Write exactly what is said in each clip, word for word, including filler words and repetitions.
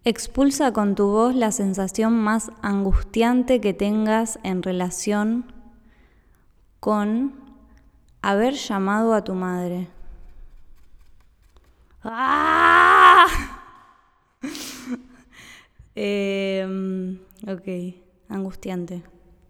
Expulsa con tu voz la sensación más angustiante que tengas en relación con haber llamado a tu madre. ¡Ah! eh, ok, angustiante.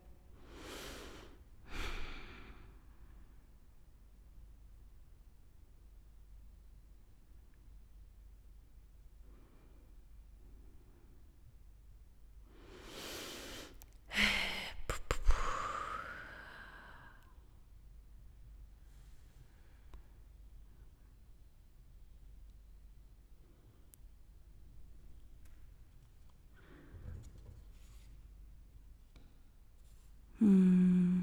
Mm.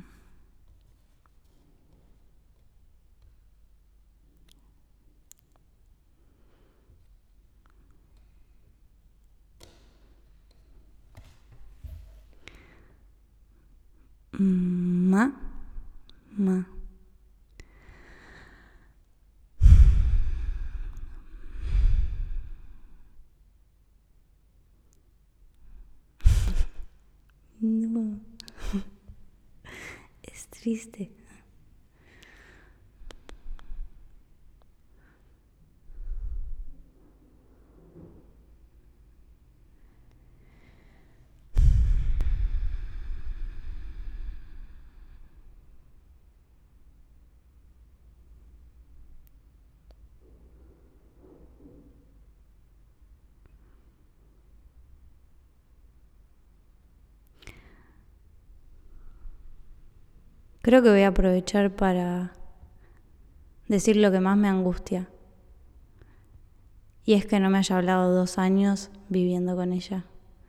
Ma, ma. No. Es triste. Creo que voy a aprovechar para decir lo que más me angustia. Y es que no me haya hablado dos años viviendo con ella.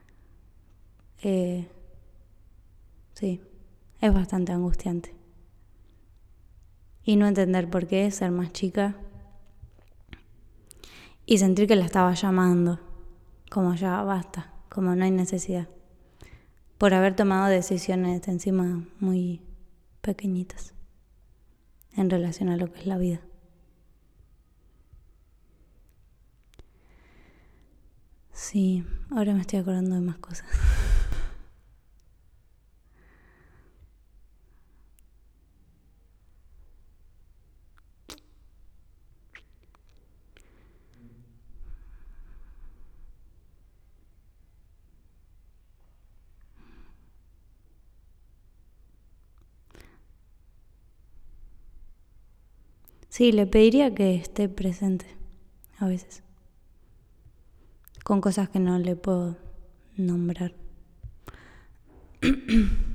Eh, sí, es bastante angustiante. Y no entender por qué, ser más chica. Y sentir que la estaba llamando. Como ya basta, como no hay necesidad. Por haber tomado decisiones encima muy pequeñitas. En relación a lo que es la vida. Sí, ahora me estoy acordando de más cosas. Sí, le pediría que esté presente a veces. Con cosas que no le puedo nombrar.